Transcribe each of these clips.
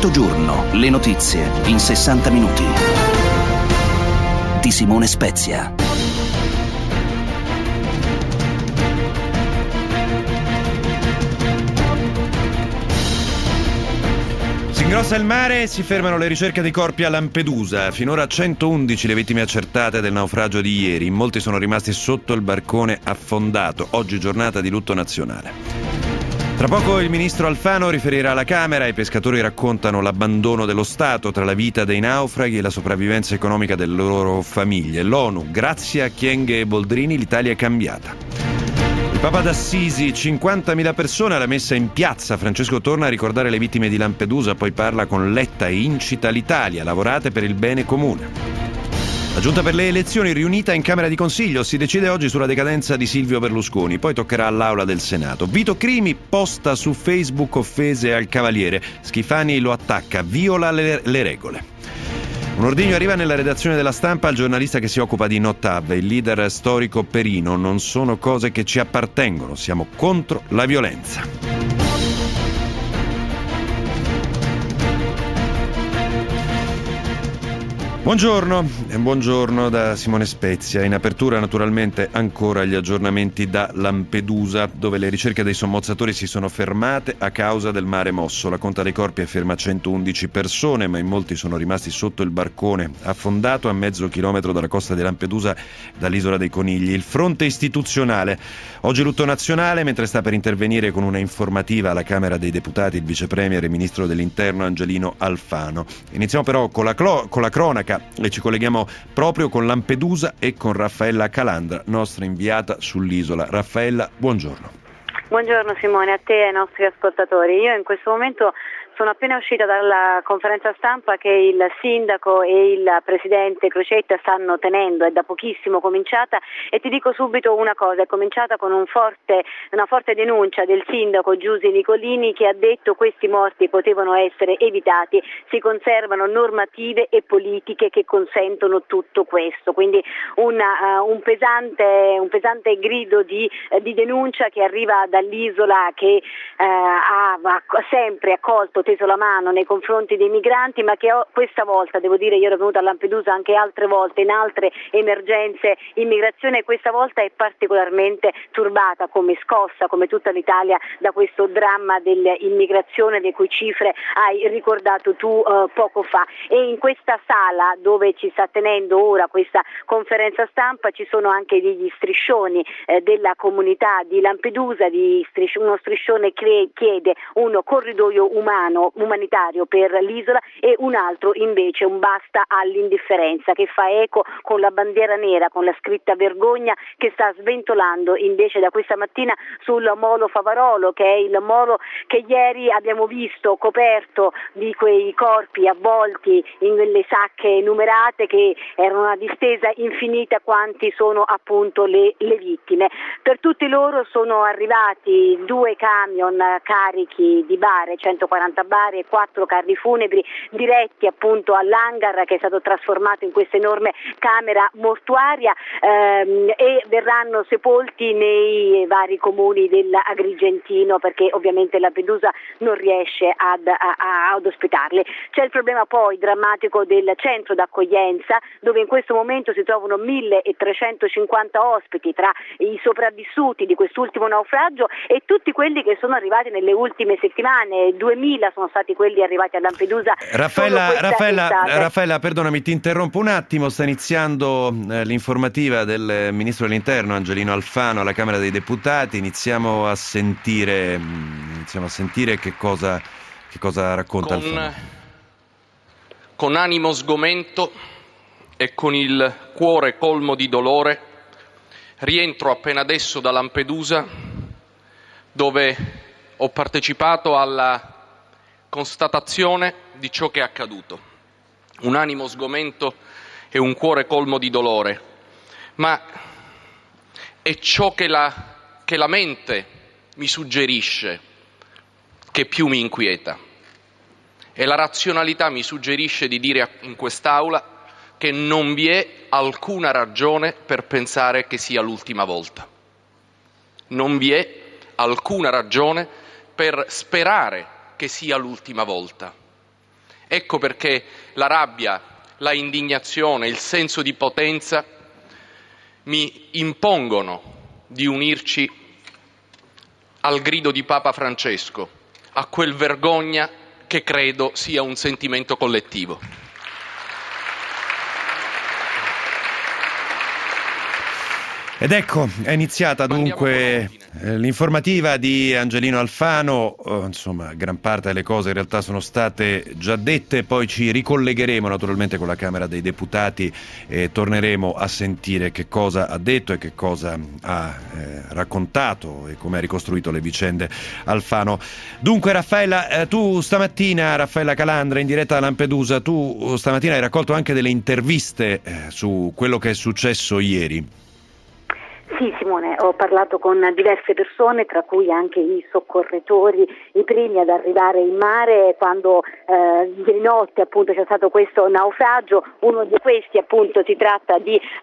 perfetto giorno, le notizie in 60 minuti. Di Simone Spezia. Si ingrossa il mare e si fermano le ricerche dei corpi a Lampedusa. Finora 111 le vittime accertate del naufragio di ieri. Molti sono rimasti sotto il barcone affondato. Oggi giornata di lutto nazionale. Tra poco il ministro Alfano riferirà alla Camera. I pescatori raccontano l'abbandono dello Stato tra la vita dei naufraghi e la sopravvivenza economica delle loro famiglie. L'ONU, grazie a Kyenge e Boldrini, l'Italia è cambiata. Il Papa d'Assisi, 50.000 persone alla messa in piazza. Francesco torna a ricordare le vittime di Lampedusa, poi parla con Letta e incita l'Italia, lavorate per il bene comune. La Giunta per le elezioni riunita in Camera di Consiglio si decide oggi sulla decadenza di Silvio Berlusconi, poi toccherà all'Aula del Senato. Vito Crimi posta su Facebook offese al Cavaliere. Schifani lo attacca, viola le regole. Un ordigno arriva nella redazione della Stampa al giornalista che si occupa di Notav, il leader storico Perino. Non sono cose che ci appartengono, siamo contro la violenza. Buongiorno da Simone Spezia. In apertura naturalmente ancora gli aggiornamenti da Lampedusa, dove le ricerche dei sommozzatori si sono fermate a causa del mare mosso. La conta dei corpi è ferma a 111 persone, ma in molti sono rimasti sotto il barcone affondato a mezzo chilometro dalla costa di Lampedusa, dall'isola dei Conigli. Il fronte istituzionale. Oggi lutto nazionale, mentre sta per intervenire con una informativa alla Camera dei Deputati il vice premier e ministro dell'Interno Angelino Alfano. Iniziamo però con la cronaca e ci colleghiamo proprio con Lampedusa e con Raffaella Calandra, nostra inviata sull'isola. Raffaella, buongiorno. Buongiorno Simone, a te e ai nostri ascoltatori. Io in questo momento sono appena uscita dalla conferenza stampa che il sindaco e il presidente Crocetta stanno tenendo, è da pochissimo cominciata, e ti dico subito una cosa: è cominciata con una forte denuncia del sindaco Giusi Nicolini, che ha detto questi morti potevano essere evitati, si conservano normative e politiche che consentono tutto questo. Quindi un pesante grido di denuncia che arriva dall'isola, che ha sempre accolto, teso la mano nei confronti dei migranti, ma che questa volta, devo dire, io ero venuta a Lampedusa anche altre volte in altre emergenze immigrazione, e questa volta è particolarmente turbata, come scossa, come tutta l'Italia, da questo dramma dell'immigrazione, le cui cifre hai ricordato tu poco fa. E in questa sala dove ci sta tenendo ora questa conferenza stampa ci sono anche degli striscioni della comunità di Lampedusa. Uno striscione chiede un corridoio umanitario per l'isola, e un altro invece un basta all'indifferenza, che fa eco con la bandiera nera con la scritta vergogna, che sta sventolando invece da questa mattina sul molo Favarolo, che è il molo che ieri abbiamo visto coperto di quei corpi avvolti in quelle sacche numerate, che erano una distesa infinita quanti sono appunto le vittime. Per tutti loro sono arrivati 2 camion carichi di bare, 140 bare e 4 carri funebri diretti appunto all'hangar, che è stato trasformato in questa enorme camera mortuaria, e verranno sepolti nei vari comuni dell'Agrigentino, perché ovviamente Lampedusa non riesce ad ospitarli. C'è il problema poi drammatico del centro d'accoglienza, dove in questo momento si trovano 1.350 ospiti tra i sopravvissuti di quest'ultimo naufragio e tutti quelli che sono arrivati nelle ultime settimane. 2.000 sono stati quelli arrivati a Lampedusa. Raffaella, perdonami, ti interrompo un attimo. Sta iniziando l'informativa del ministro dell'Interno Angelino Alfano alla Camera dei Deputati. Iniziamo a sentire che cosa racconta Alfano. Con animo sgomento e con il cuore colmo di dolore rientro appena adesso da Lampedusa, dove ho partecipato alla constatazione di ciò che è accaduto. Un animo sgomento e un cuore colmo di dolore, ma è ciò che la mente mi suggerisce che più mi inquieta. E la razionalità mi suggerisce di dire in quest'Aula che non vi è alcuna ragione per pensare che sia l'ultima volta. Non vi è alcuna ragione per sperare che sia l'ultima volta. Ecco perché la rabbia, la indignazione, il senso di potenza mi impongono di unirci al grido di Papa Francesco, a quel vergogna che credo sia un sentimento collettivo. Ed ecco, è iniziata dunque l'informativa di Angelino Alfano. Insomma, gran parte delle cose in realtà sono state già dette, poi ci ricollegheremo naturalmente con la Camera dei Deputati e torneremo a sentire che cosa ha detto e che cosa ha raccontato e come ha ricostruito le vicende Alfano. Dunque Raffaella, tu stamattina, Raffaella Calandra, in diretta da Lampedusa, tu stamattina hai raccolto anche delle interviste su quello che è successo ieri. Sì Simone, ho parlato con diverse persone, tra cui anche i soccorritori, i primi ad arrivare in mare quando ieri notte appunto c'è stato questo naufragio. Uno di questi appunto si tratta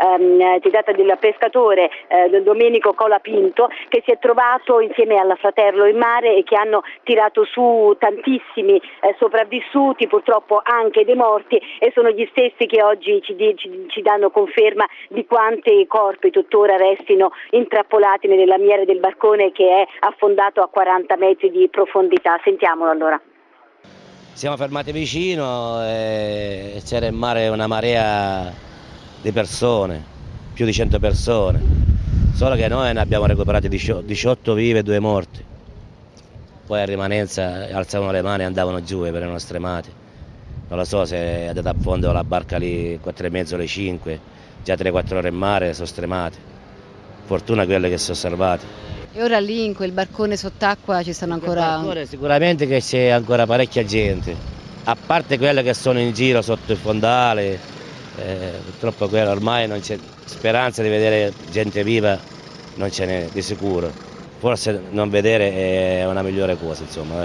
del pescatore Domenico Colapinto, che si è trovato insieme al fratello in mare e che hanno tirato su tantissimi sopravvissuti, purtroppo anche dei morti, e sono gli stessi che oggi ci danno conferma di quanti corpi tuttora restino intrappolati nelle lamiere del barcone che è affondato a 40 metri di profondità. Sentiamolo allora. Siamo fermati vicino e c'era in mare una marea di persone, più di 100 persone, solo che noi ne abbiamo recuperati 18 vive e 2 morti. Poi a rimanenza alzavano le mani e andavano giù per i nostri amati. Non lo so se è andata a fondo la barca lì 4:30 alle 5, già 3-4 ore in mare, sono stremati. Fortuna quelle che sono salvate. E ora lì in quel barcone sott'acqua ci sono ancora... Sicuramente che c'è ancora parecchia gente, a parte quelle che sono in giro sotto il fondale, purtroppo quello ormai non c'è speranza di vedere gente viva, non ce n'è di sicuro. Forse non vedere è una migliore cosa, insomma.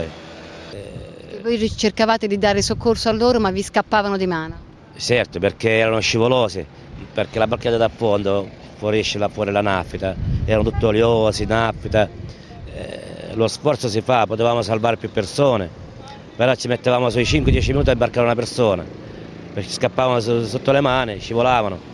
Voi cercavate di dare soccorso a loro ma vi scappavano di mano? Certo, perché erano scivolosi, perché la barca è andata a fondo, fuoriesce là fuori la naffita, erano tutti oliosi, naffita, lo sforzo si fa, potevamo salvare più persone, però ci mettevamo sui 5-10 minuti a imbarcare una persona, perché scappavano sotto le mani, scivolavano.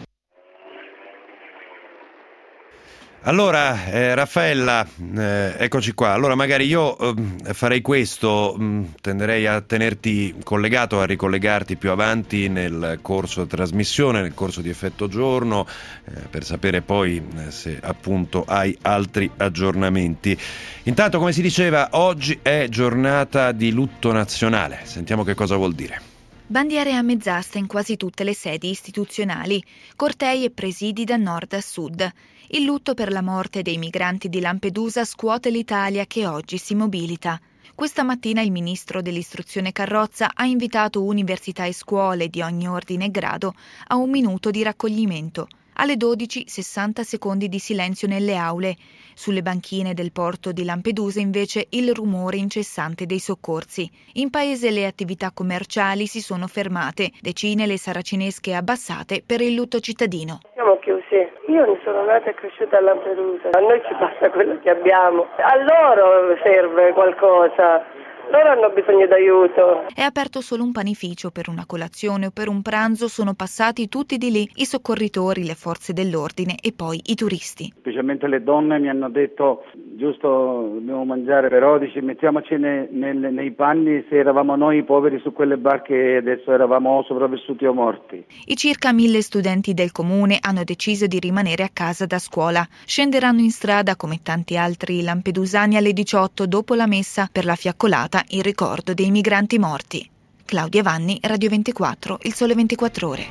Allora, Raffaella, eccoci qua. Allora magari io farei questo, tenderei a tenerti collegato, a ricollegarti più avanti nel corso trasmissione, nel corso di Effetto Giorno, per sapere poi se appunto hai altri aggiornamenti. Intanto, come si diceva, oggi è giornata di lutto nazionale. Sentiamo che cosa vuol dire. Bandiere a mezz'asta in quasi tutte le sedi istituzionali, cortei e presidi da nord a sud. Il lutto per la morte dei migranti di Lampedusa scuote l'Italia che oggi si mobilita. Questa mattina il ministro dell'istruzione Carrozza ha invitato università e scuole di ogni ordine e grado a un minuto di raccoglimento. Alle 12, 60 secondi di silenzio nelle aule. Sulle banchine del porto di Lampedusa invece il rumore incessante dei soccorsi. In paese le attività commerciali si sono fermate, decine le saracinesche abbassate per il lutto cittadino. Siamo chiusi. Io ne sono nata e cresciuta a Lampedusa, a noi ci basta quello che abbiamo, a loro serve qualcosa. Loro hanno bisogno d'aiuto. È aperto solo un panificio per una colazione o per un pranzo, sono passati tutti di lì, i soccorritori, le forze dell'ordine e poi i turisti. Specialmente le donne mi hanno detto, giusto, dobbiamo mangiare, però mettiamoci nei panni se eravamo noi poveri su quelle barche e adesso eravamo sopravvissuti o morti. I circa 1000 studenti del comune hanno deciso di rimanere a casa da scuola. Scenderanno in strada come tanti altri lampedusani alle 18 dopo la messa per la fiaccolata in ricordo dei migranti morti. Claudia Vanni, Radio 24, Il Sole 24 Ore.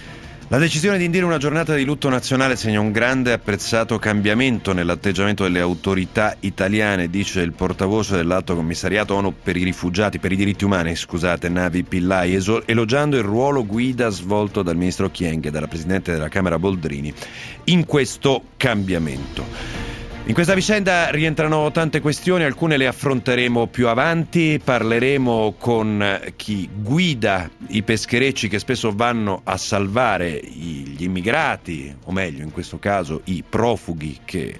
La decisione di indire una giornata di lutto nazionale segna un grande e apprezzato cambiamento nell'atteggiamento delle autorità italiane, dice il portavoce dell'Alto Commissariato ONU per i rifugiati, per i diritti umani, Navi Pillay, elogiando il ruolo guida svolto dal ministro Kyenge e dalla presidente della Camera Boldrini in questo cambiamento. In questa vicenda rientrano tante questioni, alcune le affronteremo più avanti, parleremo con chi guida i pescherecci che spesso vanno a salvare gli immigrati, o meglio in questo caso i profughi che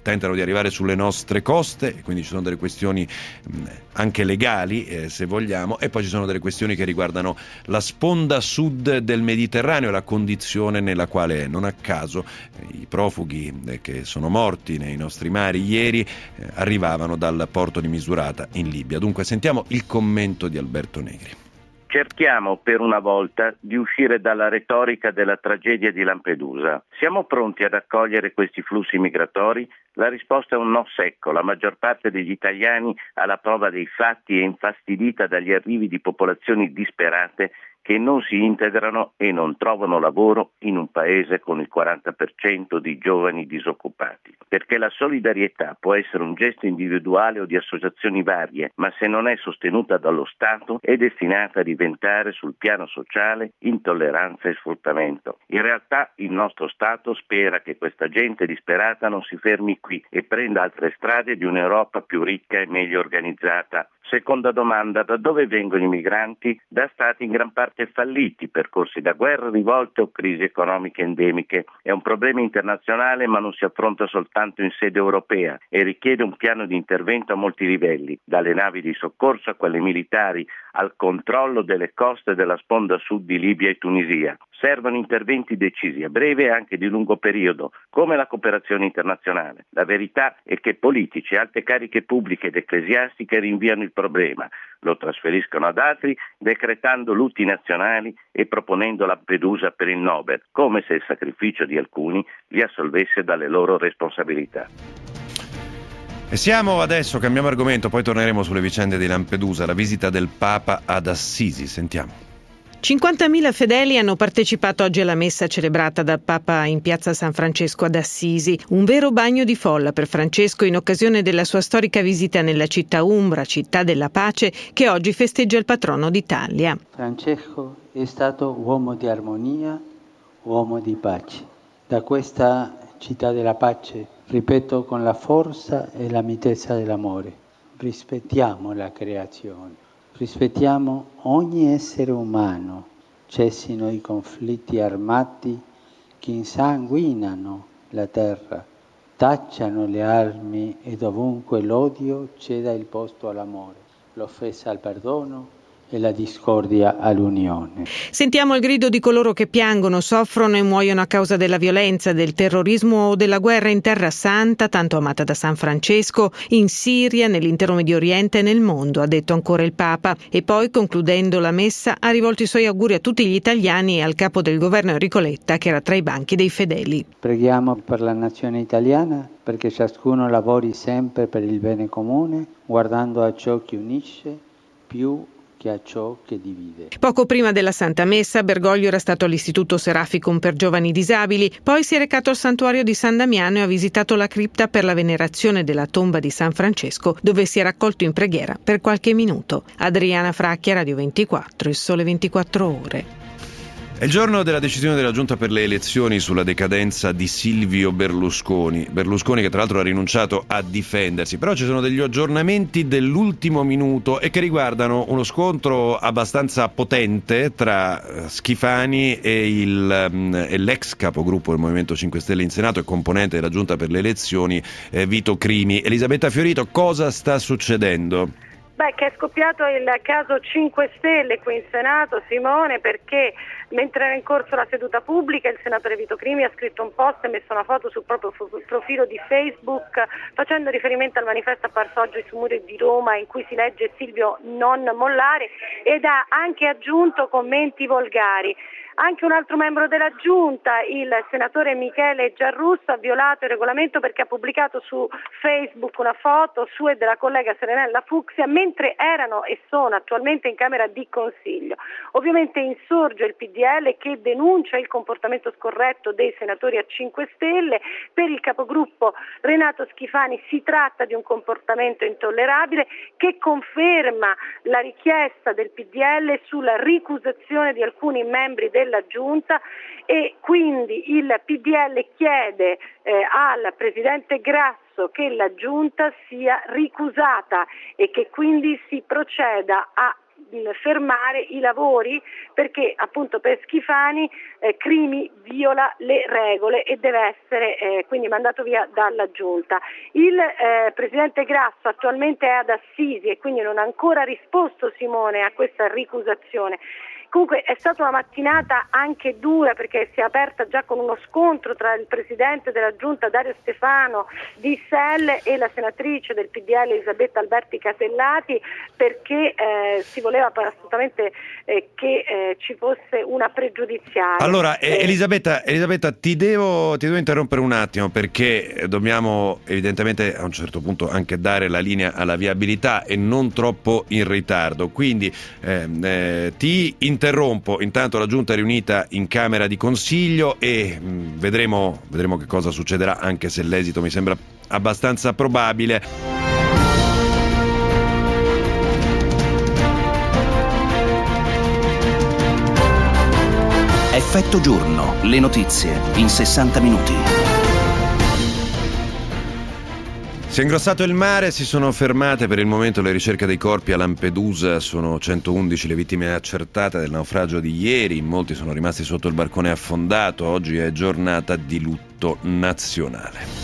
tentano di arrivare sulle nostre coste, quindi ci sono delle questioni anche legali, se vogliamo, e poi ci sono delle questioni che riguardano la sponda sud del Mediterraneo, la condizione nella quale non a caso i profughi che sono morti nei nostri mari ieri arrivavano dal porto di Misurata in Libia. Dunque sentiamo il commento di Alberto Negri. Cerchiamo per una volta di uscire dalla retorica della tragedia di Lampedusa. Siamo pronti ad accogliere questi flussi migratori? La risposta è un no secco. La maggior parte degli italiani, alla prova dei fatti, è infastidita dagli arrivi di popolazioni disperate che non si integrano e non trovano lavoro in un paese con il 40% di giovani disoccupati. Perché la solidarietà può essere un gesto individuale o di associazioni varie, ma se non è sostenuta dallo Stato è destinata a diventare sul piano sociale intolleranza e sfruttamento. In realtà il nostro Stato spera che questa gente disperata non si fermi qui e prenda altre strade di un'Europa più ricca e meglio organizzata. Seconda domanda: da dove vengono i migranti? Da stati in gran parte falliti, percorsi da guerre, rivolte o crisi economiche endemiche. È un problema internazionale, ma non si affronta soltanto in sede europea e richiede un piano di intervento a molti livelli, dalle navi di soccorso a quelle militari, al controllo delle coste della sponda sud di Libia e Tunisia. Servono interventi decisi a breve e anche di lungo periodo, come la cooperazione internazionale. La verità è che politici, alte cariche pubbliche ed ecclesiastiche rinviano il problema, lo trasferiscono ad altri, decretando lutti nazionali e proponendo Lampedusa per il Nobel, come se il sacrificio di alcuni li assolvesse dalle loro responsabilità. E siamo adesso, cambiamo argomento, poi torneremo sulle vicende di Lampedusa, la visita del Papa ad Assisi. Sentiamo. 50.000 fedeli hanno partecipato oggi alla messa celebrata dal Papa in piazza San Francesco ad Assisi. Un vero bagno di folla per Francesco in occasione della sua storica visita nella città umbra, città della pace, che oggi festeggia il patrono d'Italia. Francesco è stato uomo di armonia, uomo di pace. Da questa città della pace, ripeto, con la forza e la mitezza dell'amore, rispettiamo la creazione. Rispettiamo ogni essere umano, cessino i conflitti armati che insanguinano la terra, tacciano le armi e dovunque l'odio ceda il posto all'amore, l'offesa al perdono e la discordia all'unione. Sentiamo il grido di coloro che piangono, soffrono e muoiono a causa della violenza, del terrorismo o della guerra in Terra Santa, tanto amata da San Francesco, in Siria, nell'intero Medio Oriente e nel mondo, ha detto ancora il Papa. E poi, concludendo la messa, ha rivolto i suoi auguri a tutti gli italiani e al capo del governo Enrico Letta, che era tra i banchi dei fedeli. Preghiamo per la nazione italiana, perché ciascuno lavori sempre per il bene comune, guardando a ciò che unisce più che a ciò che divide. Poco prima della Santa Messa, Bergoglio era stato all'Istituto Seraficum per giovani disabili, poi si è recato al santuario di San Damiano e ha visitato la cripta per la venerazione della tomba di San Francesco, dove si è raccolto in preghiera per qualche minuto. Adriana Fracchia, Radio 24, Il Sole 24 Ore. È il giorno della decisione della Giunta per le elezioni sulla decadenza di Silvio Berlusconi. Berlusconi che tra l'altro ha rinunciato a difendersi, però ci sono degli aggiornamenti dell'ultimo minuto e che riguardano uno scontro abbastanza potente tra Schifani e l'ex capogruppo del Movimento 5 Stelle in Senato e componente della Giunta per le elezioni Vito Crimi. Elisabetta Fiorito, cosa sta succedendo? Che è scoppiato il caso 5 Stelle qui in Senato, Simone, perché mentre era in corso la seduta pubblica il senatore Vito Crimi ha scritto un post e messo una foto sul proprio profilo di Facebook facendo riferimento al manifesto apparso oggi su muri di Roma in cui si legge Silvio non mollare, ed ha anche aggiunto commenti volgari. Anche un altro membro della Giunta, il senatore Michele Giarrusso, ha violato il regolamento perché ha pubblicato su Facebook una foto sua e della collega Serenella Fucsia mentre erano e sono attualmente in Camera di Consiglio. Ovviamente insorge il PDL che denuncia il comportamento scorretto dei senatori a 5 Stelle. Per il capogruppo Renato Schifani si tratta di un comportamento intollerabile che conferma la richiesta del PDL sulla ricusazione di alcuni membri della Giunta, e quindi il PDL chiede al Presidente Grasso che la Giunta sia ricusata e che quindi si proceda a fermare i lavori perché appunto per Schifani Crimi viola le regole e deve essere quindi mandato via dalla Giunta. Il Presidente Grasso attualmente è ad Assisi e quindi non ha ancora risposto, Simone, a questa ricusazione. Comunque è stata una mattinata anche dura perché si è aperta già con uno scontro tra il Presidente della Giunta Dario Stefano di SEL e la senatrice del PDL Elisabetta Alberti Casellati perché si voleva assolutamente che ci fosse una pregiudiziale. Allora Elisabetta, ti devo interrompere un attimo perché dobbiamo evidentemente a un certo punto anche dare la linea alla viabilità e non troppo in ritardo, quindi ti interrompo. Intanto la Giunta è riunita in Camera di Consiglio e vedremo che cosa succederà, anche se l'esito mi sembra abbastanza probabile. Effetto giorno, le notizie in 60 minuti. Si è ingrossato il mare, si sono fermate per il momento le ricerche dei corpi a Lampedusa, sono 111 le vittime accertate del naufragio di ieri, molti sono rimasti sotto il barcone affondato, oggi è giornata di lutto nazionale.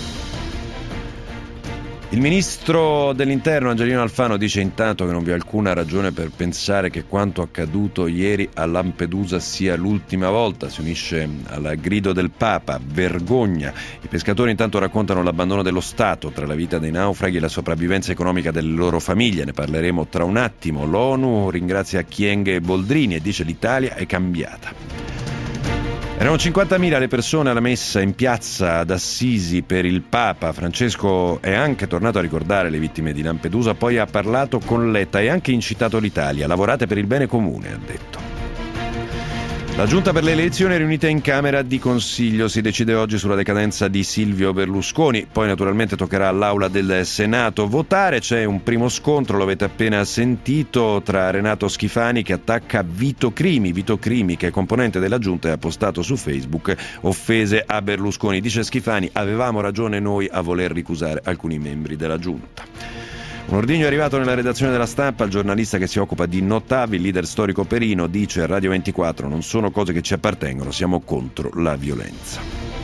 Il ministro dell'Interno Angelino Alfano dice intanto che non vi è alcuna ragione per pensare che quanto accaduto ieri a Lampedusa sia l'ultima volta. Si unisce al grido del Papa, vergogna. I pescatori intanto raccontano l'abbandono dello Stato tra la vita dei naufraghi e la sopravvivenza economica delle loro famiglie. Ne parleremo tra un attimo. L'ONU ringrazia Kyenge e Boldrini e dice l'Italia è cambiata. Erano 50.000 le persone alla messa in piazza ad Assisi per il Papa. Francesco è anche tornato a ricordare le vittime di Lampedusa, poi ha parlato con Letta e anche incitato l'Italia. Lavorate per il bene comune, ha detto. La Giunta per le elezioni è riunita in Camera di Consiglio, si decide oggi sulla decadenza di Silvio Berlusconi, poi naturalmente toccherà all'Aula del Senato votare. C'è un primo scontro, lo avete appena sentito, tra Renato Schifani che attacca Vito Crimi che è componente della Giunta e ha postato su Facebook offese a Berlusconi. Dice Schifani, avevamo ragione noi a voler ricusare alcuni membri della Giunta. Un ordigno è arrivato nella redazione della Stampa, il giornalista che si occupa di Notavi, il leader storico Perino, dice a Radio 24 non sono cose che ci appartengono, siamo contro la violenza.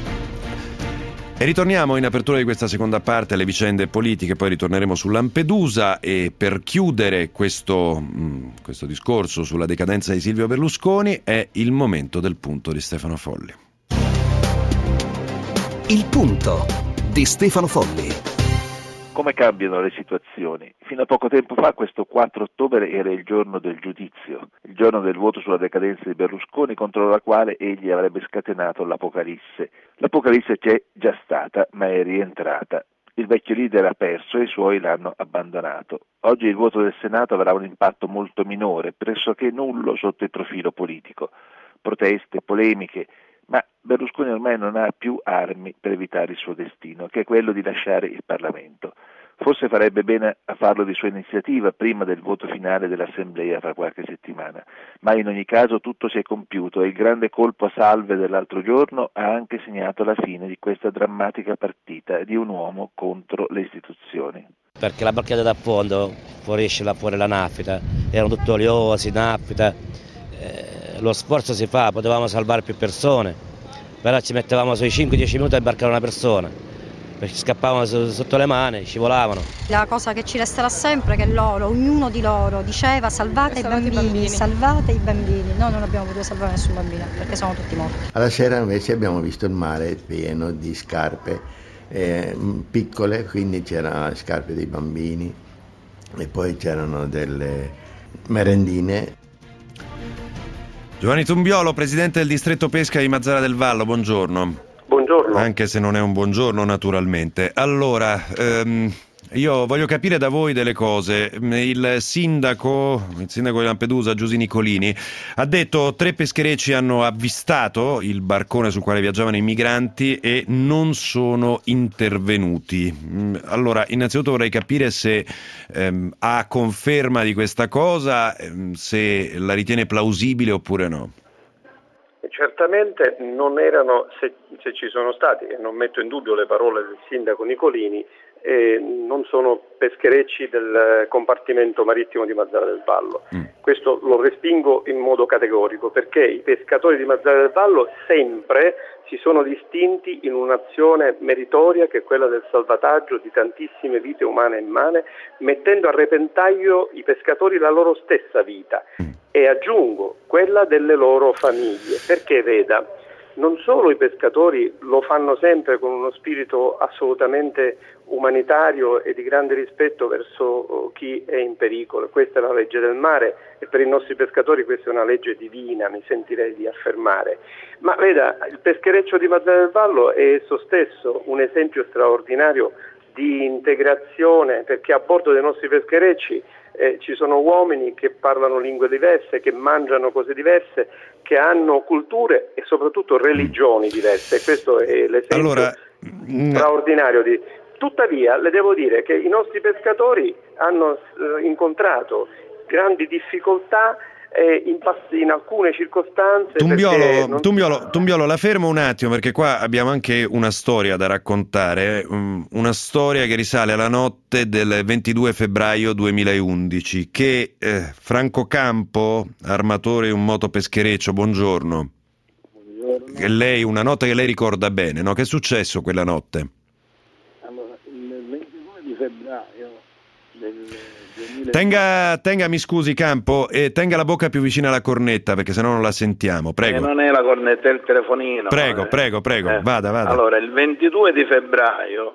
E ritorniamo in apertura di questa seconda parte alle vicende politiche, poi ritorneremo su Lampedusa e per chiudere questo discorso sulla decadenza di Silvio Berlusconi è il momento del punto di Stefano Folli. Il punto di Stefano Folli. Come cambiano le situazioni? Fino a poco tempo fa, questo 4 ottobre, era il giorno del giudizio, il giorno del voto sulla decadenza di Berlusconi contro la quale egli avrebbe scatenato l'Apocalisse. L'Apocalisse c'è già stata, ma è rientrata. Il vecchio leader ha perso e i suoi l'hanno abbandonato. Oggi il voto del Senato avrà un impatto molto minore, pressoché nullo sotto il profilo politico. Proteste, polemiche, ma Berlusconi ormai non ha più armi per evitare il suo destino, che è quello di lasciare il Parlamento. Forse farebbe bene a farlo di sua iniziativa prima del voto finale dell'Assemblea fra qualche settimana, ma in ogni caso tutto si è compiuto e il grande colpo a salve dell'altro giorno ha anche segnato la fine di questa drammatica partita di un uomo contro le istituzioni. Perché la barchetta da fondo fuoriesce là fuori la naffita, erano tutti oliosi, naffita. Lo sforzo si fa, potevamo salvare più persone, però ci mettevamo sui 5-10 minuti a imbarcare una persona, perché scappavano sotto le mani, scivolavano. La cosa che ci resterà sempre è che loro, ognuno di loro diceva salvate i bambini, salvate i bambini. Noi non abbiamo potuto salvare nessun bambino, perché sono tutti morti. Alla sera invece abbiamo visto il mare pieno di scarpe piccole, quindi c'erano le scarpe dei bambini e poi c'erano delle merendine. Giovanni Tumbiolo, presidente del distretto pesca di Mazara del Vallo, buongiorno. Buongiorno. Anche se non è un buongiorno naturalmente. Allora, io voglio capire da voi delle cose. Il sindaco di Lampedusa, Giusy Nicolini, ha detto 3 pescherecci hanno avvistato il barcone sul quale viaggiavano i migranti e non sono intervenuti. Allora, innanzitutto vorrei capire se ha conferma di questa cosa, se la ritiene plausibile oppure no. Certamente non erano, se ci sono stati, e non metto in dubbio le parole del sindaco Nicolini, non sono pescherecci del compartimento marittimo di Mazara del Vallo. Questo lo respingo in modo categorico, perché i pescatori di Mazara del Vallo sempre si sono distinti in un'azione meritoria, che è quella del salvataggio di tantissime vite umane e immane, mettendo a repentaglio i pescatori la loro stessa vita e, aggiungo, quella delle loro famiglie, perché veda, non solo i pescatori lo fanno sempre con uno spirito assolutamente umanitario e di grande rispetto verso chi è in pericolo. Questa è la legge del mare e per i nostri pescatori questa è una legge divina, mi sentirei di affermare. Ma veda, il peschereccio di Mazara del Vallo è esso stesso un esempio straordinario di integrazione, perché a bordo dei nostri pescherecci ci sono uomini che parlano lingue diverse, che mangiano cose diverse, che hanno culture e soprattutto religioni diverse. Questo è l'esempio straordinario di... Tuttavia le devo dire che i nostri pescatori hanno incontrato grandi difficoltà in alcune circostanze. Tumbiolo, la fermo un attimo, perché qua abbiamo anche una storia da raccontare, una storia che risale alla notte del 22 febbraio 2011 che Franco Campo, armatore di un motopeschereccio, buongiorno. Lei, una notte che lei ricorda bene, no? Che è successo quella notte? Allora, il 22 di febbraio del 2000... mi scusi Campo, tenga la bocca più vicina alla cornetta, perché sennò non la sentiamo, prego. Non è la cornetta, è il telefonino. Prego, vada. Allora, il 22 di febbraio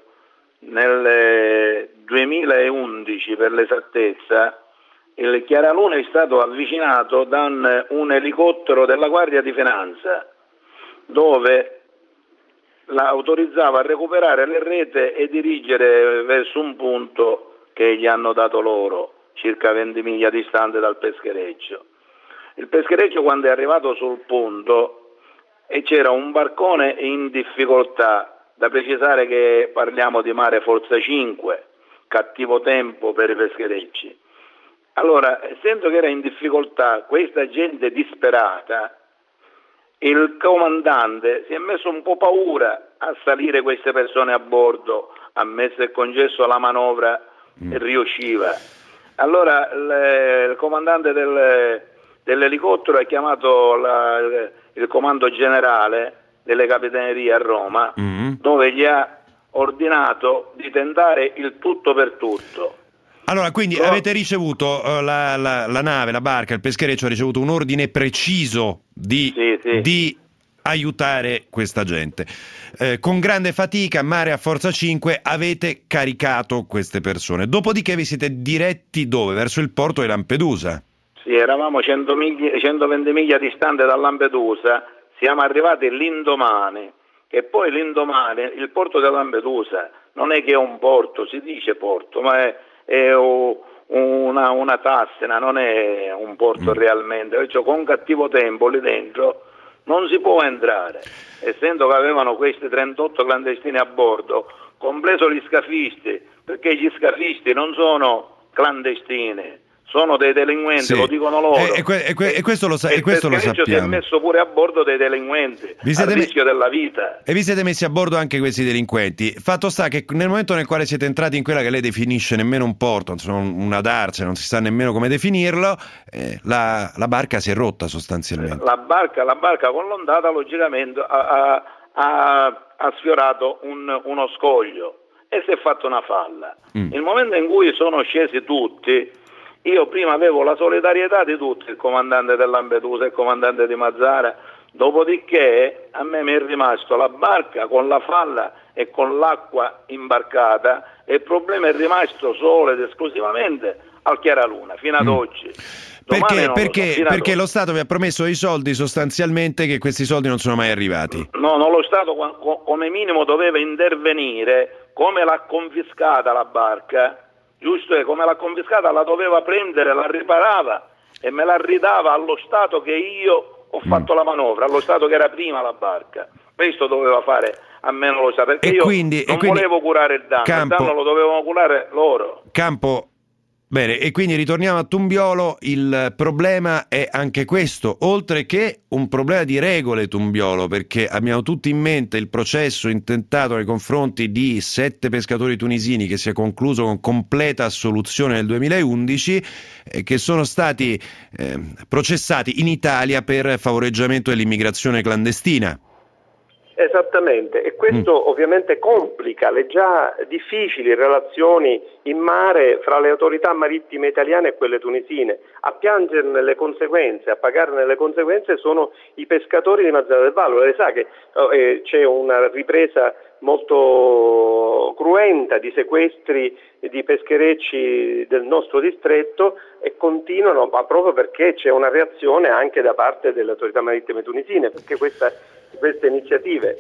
nel 2011, per l'esattezza, il Chiaraluna è stato avvicinato da un elicottero della Guardia di Finanza, dove la autorizzava a recuperare le rete e dirigere verso un punto che gli hanno dato loro, circa 20 miglia distante dal peschereccio. Il peschereccio, quando è arrivato sul punto, e c'era un barcone in difficoltà, da precisare che parliamo di mare forza 5, cattivo tempo per i pescherecci. Allora, essendo che era in difficoltà questa gente disperata, il comandante si è messo un po' paura a salire queste persone a bordo, ammesso e concesso la manovra riusciva. Allora il comandante dell'elicottero ha chiamato il comando generale delle capitanerie a Roma, dove gli ha ordinato di tentare il tutto per tutto. Allora, quindi avete ricevuto la nave, la barca, il peschereccio ha ricevuto un ordine preciso di aiutare questa gente. Con grande fatica, mare a forza 5, avete caricato queste persone. Dopodiché vi siete diretti dove? Verso il porto di Lampedusa? Sì, eravamo 120 miglia distante da Lampedusa, siamo arrivati l'indomani, e poi l'indomani il porto di Lampedusa non è che è un porto, si dice porto, ma è una tassina, non è un porto realmente, perciò con cattivo tempo lì dentro non si può entrare, essendo che avevano questi 38 clandestini a bordo, compreso gli scafisti, perché gli scafisti non sono clandestini, sono dei delinquenti, lo dicono loro. E questo lo sappiamo. Si è messo pure a bordo dei delinquenti, a rischio della vita. E vi siete messi a bordo anche questi delinquenti. Fatto sta che nel momento nel quale siete entrati in quella che lei definisce nemmeno un porto, insomma una darcia, non si sa nemmeno come definirlo, la barca si è rotta sostanzialmente. La barca con l'ondata logicamente ha sfiorato uno scoglio e si è fatta una falla. Il momento in cui sono scesi tutti, io prima avevo la solidarietà di tutti, il comandante del Lampedusa, il comandante di Mazara, dopodiché a me mi è rimasto la barca con la falla e con l'acqua imbarcata e il problema è rimasto solo ed esclusivamente al Chiaraluna, fino ad oggi. Perché lo Stato vi ha promesso dei soldi sostanzialmente che questi soldi non sono mai arrivati. No, lo Stato come minimo doveva intervenire, come l'ha confiscata la barca. Giusto, come l'ha confiscata la doveva prendere, la riparava e me la ridava allo Stato che io ho fatto la manovra, allo Stato che era prima la barca. Questo doveva fare, a me non lo sa, perché io non volevo curare il danno lo dovevano curare loro. Campo, Bene, e quindi ritorniamo a Tumbiolo. Il problema è anche questo, oltre che un problema di regole, Tumbiolo, perché abbiamo tutti in mente il processo intentato nei confronti di 7 pescatori tunisini che si è concluso con completa assoluzione nel 2011, che sono stati processati in Italia per favoreggiamento dell'immigrazione clandestina. Esattamente, e questo ovviamente complica le già difficili relazioni in mare fra le autorità marittime italiane e quelle tunisine. A piangerne le conseguenze, a pagarne le conseguenze sono i pescatori di Mazara del Vallo. Lei sa che c'è una ripresa molto cruenta di sequestri di pescherecci del nostro distretto e continuano, ma proprio perché c'è una reazione anche da parte delle autorità marittime tunisine, perché queste iniziative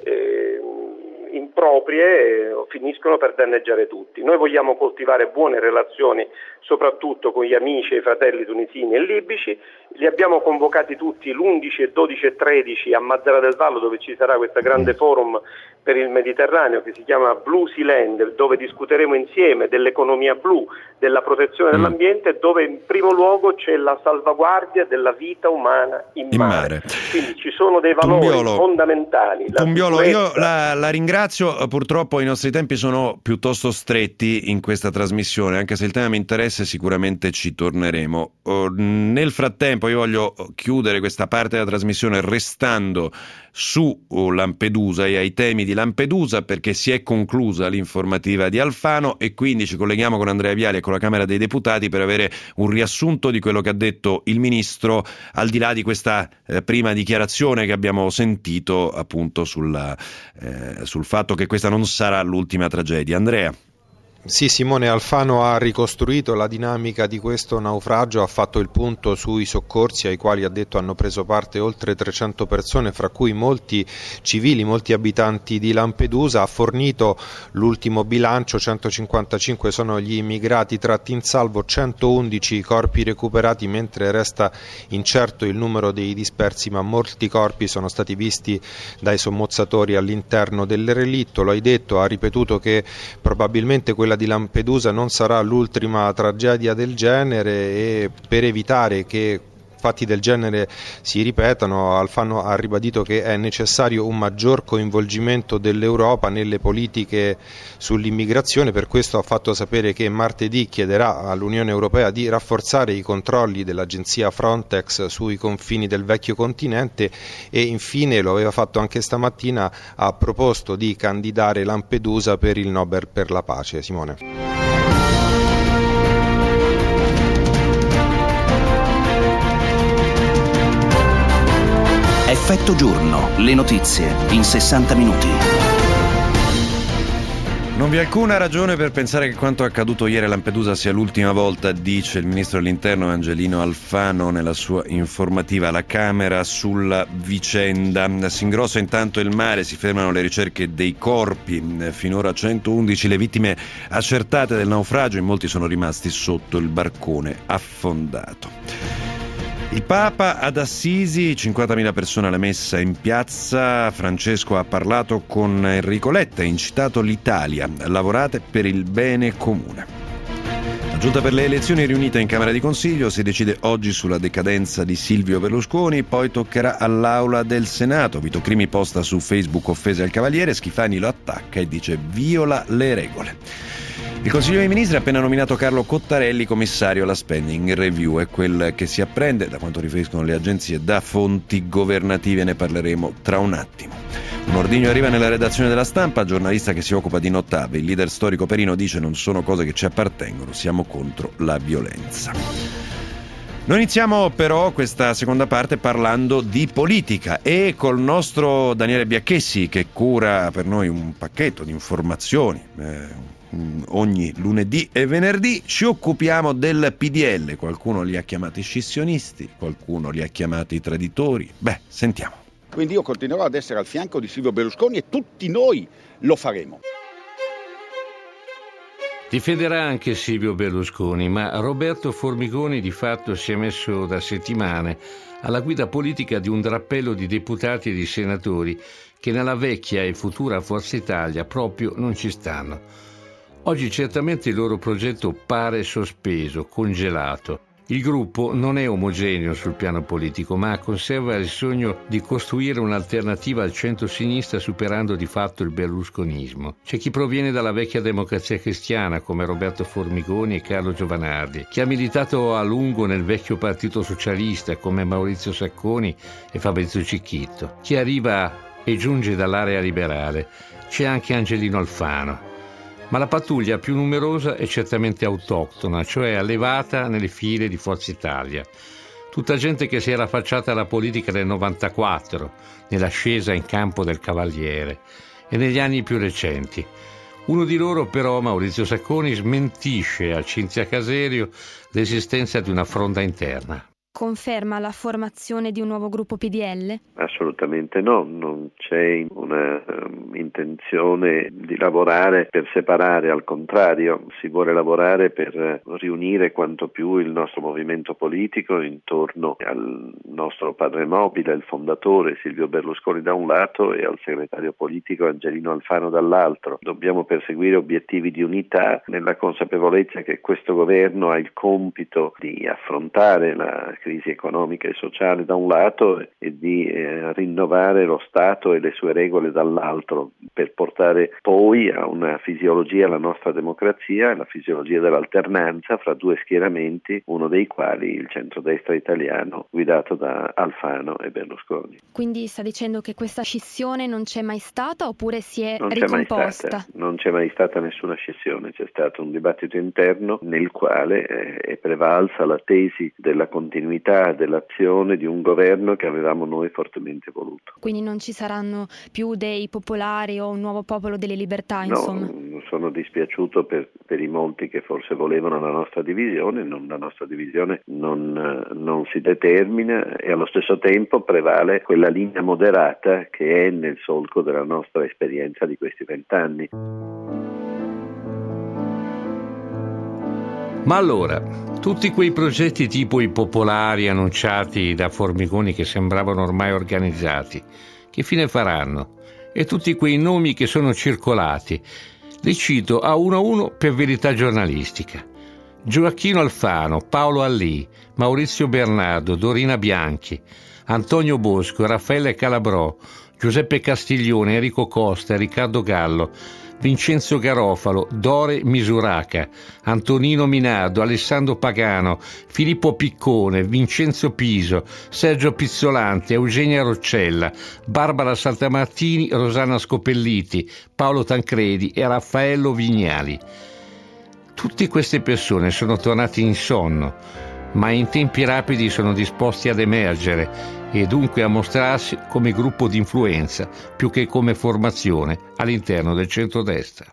improprie finiscono per danneggiare tutti. Noi vogliamo coltivare buone relazioni soprattutto con gli amici e i fratelli tunisini e libici, li abbiamo convocati tutti l'11, 12 e 13 a Mazara del Vallo, dove ci sarà questo grande forum per il Mediterraneo che si chiama Blue Sea Land, dove discuteremo insieme dell'economia blu, della protezione dell'ambiente, dove in primo luogo c'è la salvaguardia della vita umana in mare. Quindi ci sono dei valori fondamentali. Tumbiolo, io la ringrazio, purtroppo i nostri tempi sono piuttosto stretti in questa trasmissione, anche se il tema mi interessa sicuramente ci torneremo. Nel frattempo io voglio chiudere questa parte della trasmissione restando su Lampedusa e ai temi di Lampedusa, perché si è conclusa l'informativa di Alfano e quindi ci colleghiamo con Andrea Viali e con la Camera dei Deputati per avere un riassunto di quello che ha detto il Ministro, al di là di questa prima dichiarazione che abbiamo sentito appunto sul fatto che questa non sarà l'ultima tragedia. Andrea. Sì, Simone, Alfano ha ricostruito la dinamica di questo naufragio, ha fatto il punto sui soccorsi ai quali ha detto hanno preso parte oltre 300 persone, fra cui molti civili, molti abitanti di Lampedusa, ha fornito l'ultimo bilancio, 155 sono gli immigrati tratti in salvo, 111 i corpi recuperati, mentre resta incerto il numero dei dispersi, ma molti corpi sono stati visti dai sommozzatori all'interno del relitto. Lo hai detto, ha ripetuto che probabilmente quella di Lampedusa non sarà l'ultima tragedia del genere e per evitare che fatti del genere si ripetano, Alfano ha ribadito che è necessario un maggior coinvolgimento dell'Europa nelle politiche sull'immigrazione. Per questo ha fatto sapere che martedì chiederà all'Unione Europea di rafforzare i controlli dell'agenzia Frontex sui confini del vecchio continente e infine, lo aveva fatto anche stamattina, ha proposto di candidare Lampedusa per il Nobel per la pace. Simone. Effetto giorno, le notizie in 60 minuti. Non vi è alcuna ragione per pensare che quanto accaduto ieri a Lampedusa sia l'ultima volta, dice il ministro dell'Interno Angelino Alfano nella sua informativa alla Camera sulla vicenda. Si ingrossa intanto il mare, si fermano le ricerche dei corpi, finora 111 le vittime accertate del naufragio, in molti sono rimasti sotto il barcone affondato. Il Papa ad Assisi, 50.000 persone alla messa in piazza. Francesco ha parlato con Enrico Letta e incitato l'Italia: lavorate per il bene comune. La Giunta per le elezioni riunita in Camera di Consiglio si decide oggi sulla decadenza di Silvio Berlusconi, poi toccherà all'Aula del Senato. Vito Crimi posta su Facebook offese al Cavaliere, Schifani lo attacca e dice viola le regole. Il Consiglio dei Ministri ha appena nominato Carlo Cottarelli commissario alla spending review, è quel che si apprende, da quanto riferiscono le agenzie, da fonti governative, ne parleremo tra un attimo. Un ordigno arriva nella redazione della Stampa, giornalista che si occupa di Nottave, il leader storico Perino dice non sono cose che ci appartengono, siamo contro la violenza. Noi iniziamo però questa seconda parte parlando di politica e col nostro Daniele Biacchessi che cura per noi un pacchetto di informazioni. Ogni lunedì e venerdì ci occupiamo del PDL, qualcuno li ha chiamati scissionisti, qualcuno li ha chiamati traditori. Sentiamo. Quindi io continuerò ad essere al fianco di Silvio Berlusconi e tutti noi lo faremo. Difenderà anche Silvio Berlusconi, ma Roberto Formigoni di fatto si è messo da settimane alla guida politica di un drappello di deputati e di senatori che nella vecchia e futura Forza Italia proprio non ci stanno. Oggi certamente il loro progetto pare sospeso, congelato. Il gruppo non è omogeneo sul piano politico, ma conserva il sogno di costruire un'alternativa al centro-sinistra superando di fatto il berlusconismo. C'è chi proviene dalla vecchia Democrazia Cristiana, come Roberto Formigoni e Carlo Giovanardi, chi ha militato a lungo nel vecchio Partito Socialista, come Maurizio Sacconi e Fabrizio Cicchitto. Chi arriva e giunge dall'area liberale. C'è anche Angelino Alfano. Ma la pattuglia più numerosa è certamente autoctona, cioè allevata nelle file di Forza Italia. Tutta gente che si era affacciata alla politica nel 94, nell'ascesa in campo del Cavaliere, e negli anni più recenti. Uno di loro però, Maurizio Sacconi, smentisce a Cinzia Caserio l'esistenza di una fronda interna. Conferma la formazione di un nuovo gruppo PDL? Assolutamente no, non c'è una intenzione di lavorare per separare, al contrario, si vuole lavorare per riunire quanto più il nostro movimento politico intorno al nostro padre nobile, il fondatore Silvio Berlusconi da un lato e al segretario politico Angelino Alfano dall'altro. Dobbiamo perseguire obiettivi di unità nella consapevolezza che questo governo ha il compito di affrontare la crisi economica e sociale da un lato e di rinnovare lo Stato e le sue regole dall'altro, per portare poi a una fisiologia la nostra democrazia, la fisiologia dell'alternanza fra due schieramenti, uno dei quali il centrodestra italiano guidato da Alfano e Berlusconi. Quindi sta dicendo che questa scissione non c'è mai stata oppure si è ricomposta? Non c'è mai stata nessuna scissione, c'è stato un dibattito interno nel quale è prevalsa la tesi della continuità dell'azione di un governo che avevamo noi fortemente voluto. Quindi non ci saranno più dei popolari o un nuovo popolo delle libertà, insomma? No, sono dispiaciuto per i molti che forse volevano la nostra divisione, la nostra divisione non si determina e allo stesso tempo prevale quella linea moderata che è nel solco della nostra esperienza di questi 20 anni. Ma allora, tutti quei progetti tipo i popolari annunciati da Formigoni che sembravano ormai organizzati, che fine faranno? E tutti quei nomi che sono circolati, li cito a uno per verità giornalistica. Gioacchino Alfano, Paolo Allì, Maurizio Bernardo, Dorina Bianchi, Antonio Bosco, Raffaele Calabrò, Giuseppe Castiglione, Enrico Costa, Riccardo Gallo, Vincenzo Garofalo, Dore Misuraca, Antonino Minardo, Alessandro Pagano, Filippo Piccone, Vincenzo Piso, Sergio Pizzolante, Eugenia Roccella, Barbara Saltamartini, Rosanna Scopelliti, Paolo Tancredi e Raffaello Vignali. Tutte queste persone sono tornate in sonno, ma in tempi rapidi sono disposti ad emergere e dunque a mostrarsi come gruppo di influenza più che come formazione all'interno del centrodestra.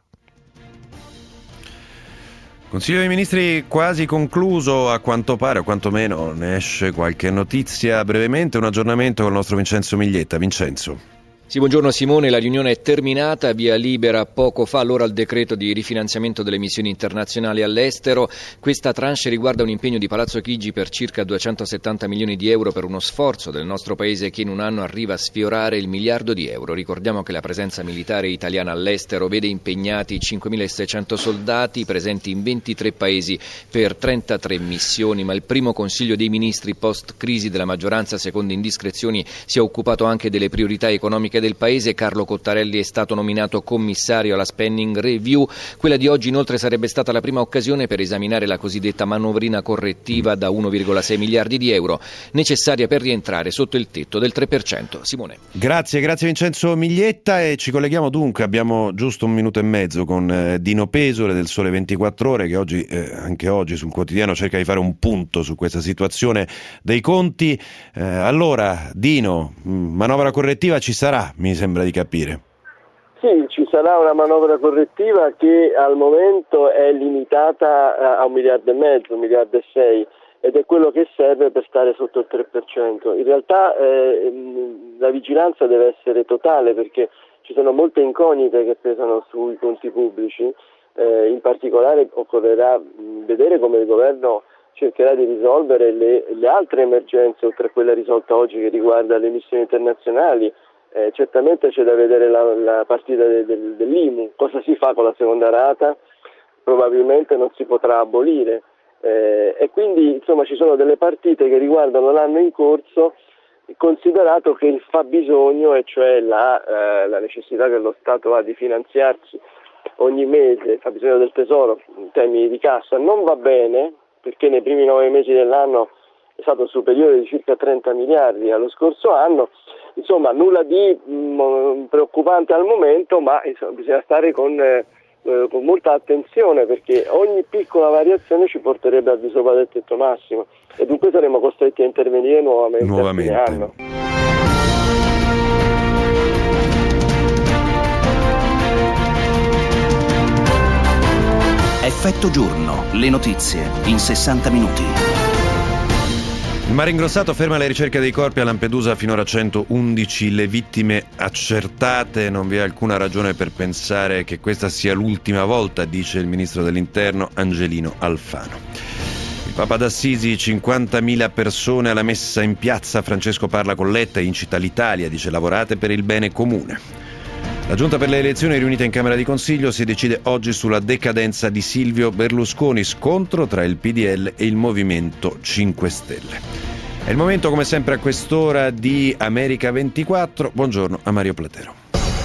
Consiglio dei Ministri quasi concluso a quanto pare, o quantomeno ne esce qualche notizia. Brevemente un aggiornamento con il nostro Vincenzo Miglietta. Vincenzo. Sì, buongiorno Simone, la riunione è terminata, via libera poco fa allora il decreto di rifinanziamento delle missioni internazionali all'estero. Questa tranche riguarda un impegno di Palazzo Chigi per circa 270 milioni di euro per uno sforzo del nostro paese che in un anno arriva a sfiorare il miliardo di euro. Ricordiamo che la presenza militare italiana all'estero vede impegnati 5.600 soldati presenti in 23 paesi per 33 missioni, ma il primo Consiglio dei Ministri post-crisi della maggioranza, secondo indiscrezioni, si è occupato anche delle priorità economiche del paese. Carlo Cottarelli è stato nominato commissario alla spending review. Quella di oggi inoltre sarebbe stata la prima occasione per esaminare la cosiddetta manovrina correttiva da 1,6 miliardi di euro necessaria per rientrare sotto il tetto del 3%. Simone. Grazie Vincenzo Miglietta, e ci colleghiamo dunque, abbiamo giusto un minuto e mezzo con Dino Pesole del Sole 24 Ore che oggi, anche oggi sul quotidiano, cerca di fare un punto su questa situazione dei conti. Allora Dino, manovra correttiva ci sarà? Mi sembra di capire. Sì, ci sarà una manovra correttiva che al momento è limitata a 1,5 miliardi, 1,6 miliardi, ed è quello che serve per stare sotto il 3%. In realtà la vigilanza deve essere totale perché ci sono molte incognite che pesano sui conti pubblici, in particolare occorrerà vedere come il governo cercherà di risolvere le altre emergenze oltre a quella risolta oggi che riguarda le missioni internazionali. Certamente c'è da vedere la partita dell'IMU, cosa si fa con la seconda rata, probabilmente non si potrà abolire. E quindi insomma ci sono delle partite che riguardano l'anno in corso, considerato che il fabbisogno, e cioè la necessità che lo Stato ha di finanziarsi ogni mese, il fabbisogno del tesoro in termini di cassa, non va bene, perché nei primi 9 mesi dell'anno è stato superiore di circa 30 miliardi allo scorso anno. Insomma, nulla di preoccupante al momento, ma insomma, bisogna stare con molta attenzione, perché ogni piccola variazione ci porterebbe al di sopra del tetto massimo e dunque saremo costretti a intervenire nuovamente. A fine anno. Effetto giorno, le notizie in 60 minuti. Il mare ingrossato ferma le ricerche dei corpi a Lampedusa, finora 111 le vittime accertate. Non vi è alcuna ragione per pensare che questa sia l'ultima volta, dice il ministro dell'Interno Angelino Alfano. Il Papa d'Assisi, 50.000 persone alla messa in piazza. Francesco parla con Letta e incita l'Italia, dice: lavorate per il bene comune. La Giunta per le elezioni riunita in Camera di Consiglio si decide oggi sulla decadenza di Silvio Berlusconi, scontro tra il PDL e il Movimento 5 Stelle. È il momento, come sempre a quest'ora, di America 24. Buongiorno a Mario Platero.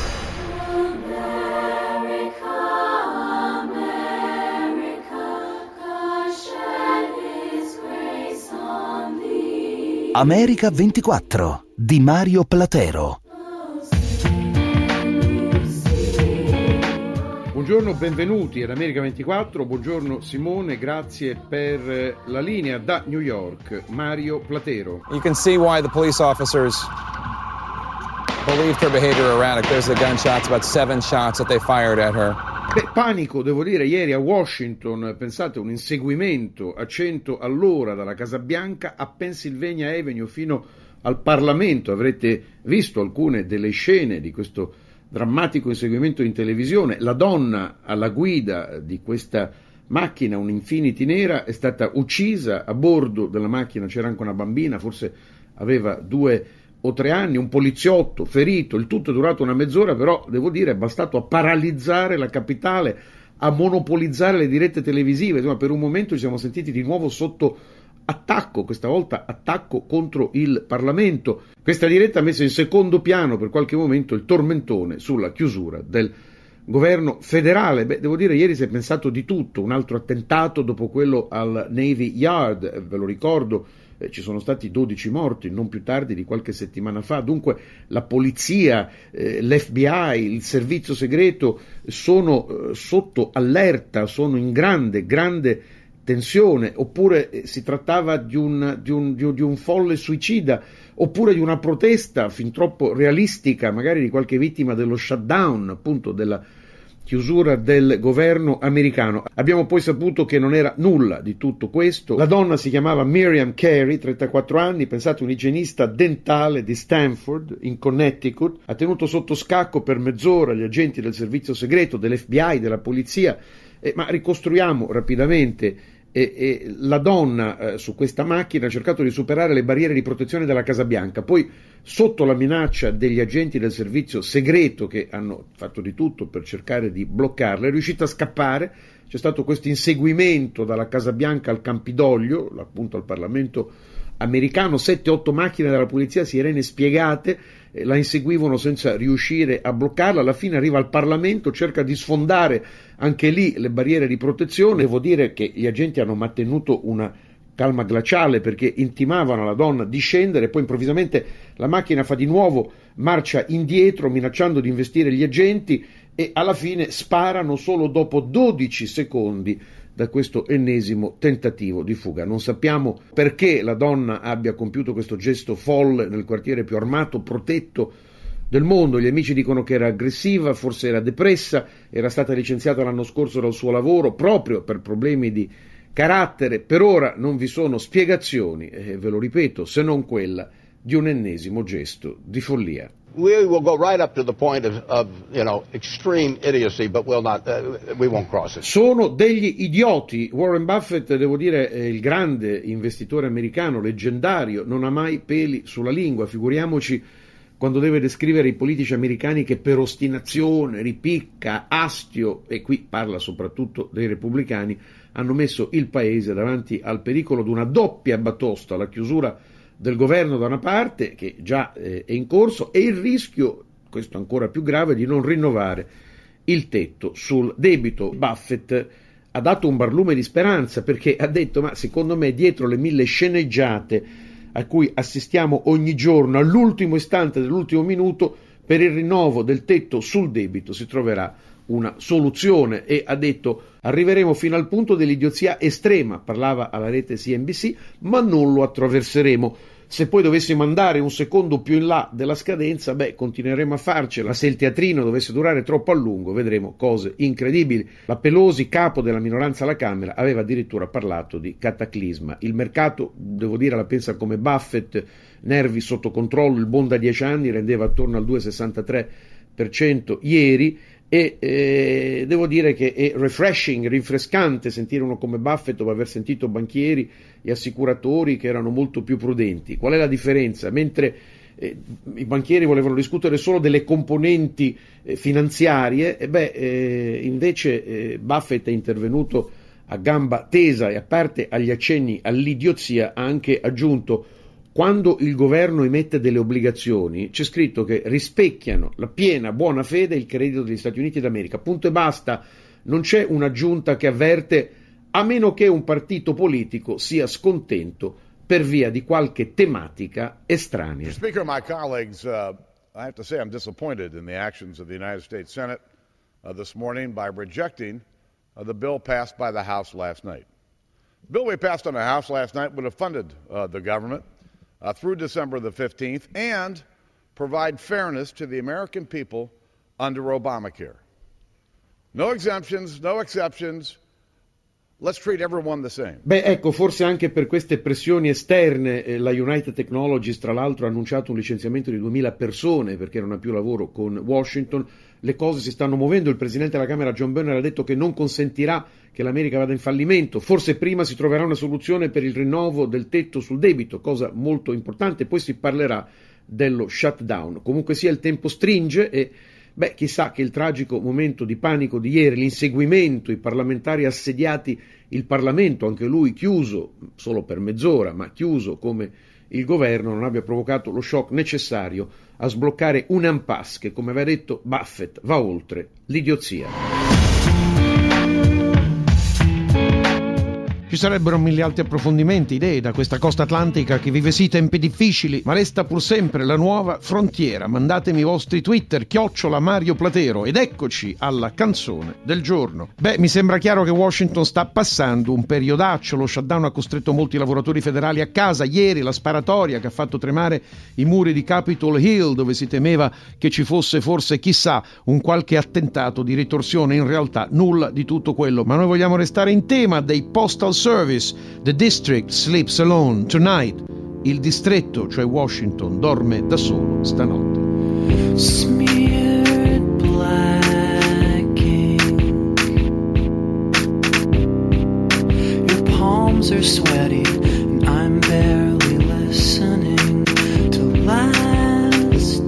America 24 di Mario Platero. Buongiorno, benvenuti ad America 24, buongiorno Simone, grazie per la linea da New York, Mario Platero. You can see why the police officers believed her behavior erratic. There's the gunshots, about 7 shots that they fired at her. Panico, devo dire, ieri a Washington, pensate, un inseguimento a 100 all'ora dalla Casa Bianca a Pennsylvania Avenue fino al Parlamento. Avrete visto alcune delle scene di questo drammatico inseguimento in televisione. La donna alla guida di questa macchina, un Infiniti nera, è stata uccisa. A bordo della macchina c'era anche una bambina, forse aveva 2 o 3 anni, un poliziotto ferito. Il tutto è durato una mezz'ora, però devo dire è bastato a paralizzare la capitale, a monopolizzare le dirette televisive. Insomma, per un momento ci siamo sentiti di nuovo sotto attacco, questa volta attacco contro il Parlamento. Questa diretta ha messo in secondo piano per qualche momento il tormentone sulla chiusura del governo federale. Devo dire, ieri si è pensato di tutto, un altro attentato dopo quello al Navy Yard, ve lo ricordo, ci sono stati 12 morti non più tardi di qualche settimana fa. Dunque la polizia, l'FBI, il servizio segreto sono sotto allerta, sono in grande tensione. Oppure si trattava di un folle suicida, oppure di una protesta fin troppo realistica, magari di qualche vittima dello shutdown, appunto della chiusura del governo americano. Abbiamo poi saputo che non era nulla di tutto questo. La donna si chiamava Miriam Carey, 34 anni, pensate, un igienista dentale di Stanford, in Connecticut, ha tenuto sotto scacco per mezz'ora gli agenti del servizio segreto, dell'FBI, della polizia. Ma ricostruiamo rapidamente. La donna su questa macchina ha cercato di superare le barriere di protezione della Casa Bianca, poi sotto la minaccia degli agenti del servizio segreto, che hanno fatto di tutto per cercare di bloccarla, è riuscita a scappare. C'è stato questo inseguimento dalla Casa Bianca al Campidoglio, appunto al Parlamento americano. 7-8 macchine della polizia, sirene spiegate, la inseguivano senza riuscire a bloccarla. Alla fine arriva al Parlamento, cerca di sfondare anche lì le barriere di protezione. Devo dire che gli agenti hanno mantenuto una calma glaciale, perché intimavano alla donna di scendere, poi improvvisamente la macchina fa di nuovo marcia indietro minacciando di investire gli agenti e alla fine sparano solo dopo 12 secondi da questo ennesimo tentativo di fuga. Non sappiamo perché la donna abbia compiuto questo gesto folle nel quartiere più armato, protetto del mondo. Gli amici dicono che era aggressiva, forse era depressa, era stata licenziata l'anno scorso dal suo lavoro proprio per problemi di carattere. Per ora non vi sono spiegazioni, ve lo ripeto, se non quella di un ennesimo gesto di follia. We will go right up to the point of extreme idiocy, but we won't cross it. Sono degli idioti. Warren Buffett, devo dire, è il grande investitore americano, leggendario, non ha mai peli sulla lingua, figuriamoci quando deve descrivere i politici americani che per ostinazione, ripicca, astio, e qui parla soprattutto dei repubblicani, hanno messo il paese davanti al pericolo di una doppia batosta, la chiusura del governo da una parte, che già è in corso, e il rischio, questo ancora più grave, di non rinnovare il tetto sul debito. Buffett ha dato un barlume di speranza, perché ha detto: ma secondo me dietro le 1000 sceneggiate a cui assistiamo ogni giorno, all'ultimo istante dell'ultimo minuto, per il rinnovo del tetto sul debito si troverà una soluzione. E ha detto: arriveremo fino al punto dell'idiozia estrema, parlava alla rete CNBC, ma non lo attraverseremo. Se poi dovessimo andare un secondo più in là della scadenza, continueremo a farcela. Se il teatrino dovesse durare troppo a lungo, vedremo cose incredibili. La Pelosi, capo della minoranza alla Camera, aveva addirittura parlato di cataclisma. Il mercato, devo dire, la pensa come Buffett, nervi sotto controllo, il bond a 10 anni rendeva attorno al 2,63% ieri, e devo dire che è rinfrescante sentire uno come Buffett dopo aver sentito banchieri e assicuratori che erano molto più prudenti. Qual è la differenza? Mentre i banchieri volevano discutere solo delle componenti finanziarie, invece Buffett è intervenuto a gamba tesa e, a parte agli accenni all'idiozia, ha anche aggiunto: quando il governo emette delle obbligazioni c'è scritto che rispecchiano la piena buona fede e il credito degli Stati Uniti d'America, punto e basta. Non c'è un'aggiunta che avverte, a meno che un partito politico sia scontento per via di qualche tematica estranea. Mr. Speaker, my colleagues, I have to say I'm disappointed in the actions of the United States Senate this morning by rejecting the bill passed by the House last night. The bill we passed on the House last night would have funded the government through December the 15th and provide fairness to the American people under Obamacare. No exemptions, no exceptions. Let's treat everyone the same. Ecco, forse anche per queste pressioni esterne la United Technologies, tra l'altro, ha annunciato un licenziamento di 2000 persone perché non ha più lavoro con Washington. Le cose si stanno muovendo. Il presidente della Camera John Boehner ha detto che non consentirà che l'America vada in fallimento. Forse prima si troverà una soluzione per il rinnovo del tetto sul debito, cosa molto importante, poi si parlerà dello shutdown. Comunque sia, il tempo stringe e chissà che il tragico momento di panico di ieri, l'inseguimento, i parlamentari assediati, il Parlamento, anche lui chiuso, solo per mezz'ora, ma chiuso come il governo, non abbia provocato lo shock necessario a sbloccare un impasse che, come aveva detto Buffett, va oltre l'idiozia. Ci sarebbero 1000 altri approfondimenti, idee da questa costa atlantica che vive sì tempi difficili, ma resta pur sempre la nuova frontiera. Mandatemi i vostri Twitter, @Mario Platero, ed eccoci alla canzone del giorno. Mi sembra chiaro che Washington sta passando un periodaccio. Lo shutdown ha costretto molti lavoratori federali a casa. Ieri la sparatoria che ha fatto tremare i muri di Capitol Hill, dove si temeva che ci fosse forse, chissà, un qualche attentato di ritorsione. In realtà nulla di tutto quello, ma noi vogliamo restare in tema dei Postal Service. The district sleeps alone tonight. Il distretto, cioè Washington, dorme da solo stanotte. Smeared black ink. Your palms are sweaty and I'm barely listening to last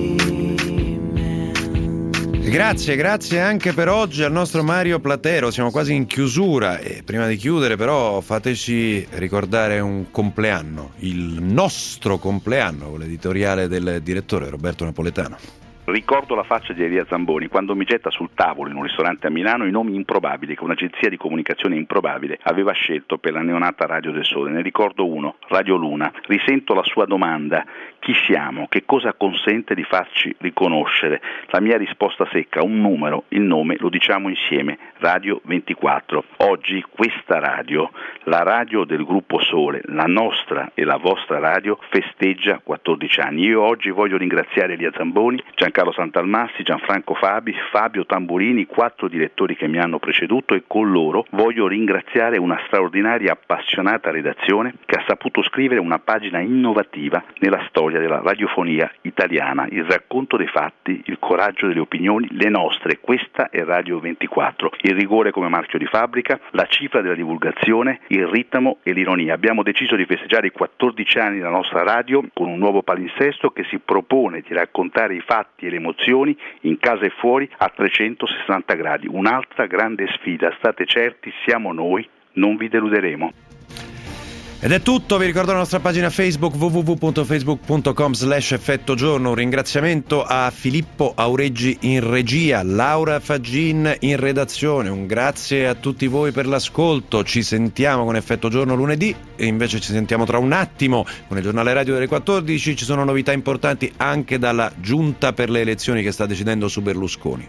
Grazie anche per oggi al nostro Mario Platero. Siamo quasi in chiusura e prima di chiudere però fateci ricordare un compleanno, il nostro compleanno, con l'editoriale del direttore Roberto Napoletano. Ricordo la faccia di Elia Zamboni quando mi getta sul tavolo in un ristorante a Milano i nomi improbabili che un'agenzia di comunicazione improbabile aveva scelto per la neonata Radio del Sole. Ne ricordo uno, Radio Luna. Risento la sua domanda: chi siamo? Che cosa consente di farci riconoscere? La mia risposta secca: un numero, il nome, lo diciamo insieme, Radio 24. Oggi questa radio, la radio del Gruppo Sole, la nostra e la vostra radio, festeggia 14 anni. Io oggi voglio ringraziare Elia Zamboni, Giancarlo Giancarlo Santalmassi, Gianfranco Fabi, Fabio Tamburini, 4 direttori che mi hanno preceduto, e con loro voglio ringraziare una straordinaria appassionata redazione che ha saputo scrivere una pagina innovativa nella storia della radiofonia italiana, il racconto dei fatti, il coraggio delle opinioni, le nostre. Questa è Radio 24, il rigore come marchio di fabbrica, la cifra della divulgazione, il ritmo e l'ironia. Abbiamo deciso di festeggiare i 14 anni della nostra radio con un nuovo palinsesto che si propone di raccontare i fatti e le emozioni in casa e fuori a 360 gradi. Un'altra grande sfida, state certi, siamo noi, non vi deluderemo. Ed è tutto, vi ricordo la nostra pagina Facebook www.facebook.com/effettogiorno. Un ringraziamento a Filippo Aureggi in regia, Laura Faggin in redazione, un grazie a tutti voi per l'ascolto. Ci sentiamo con Effetto Giorno lunedì e invece ci sentiamo tra un attimo con il giornale radio delle 14. Ci sono novità importanti anche dalla giunta per le elezioni che sta decidendo su Berlusconi.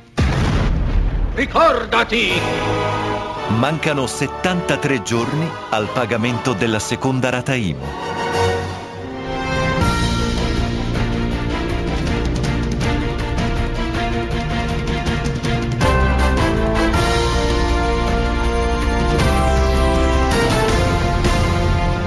Ricordati! Mancano 73 giorni al pagamento della seconda rata IMU.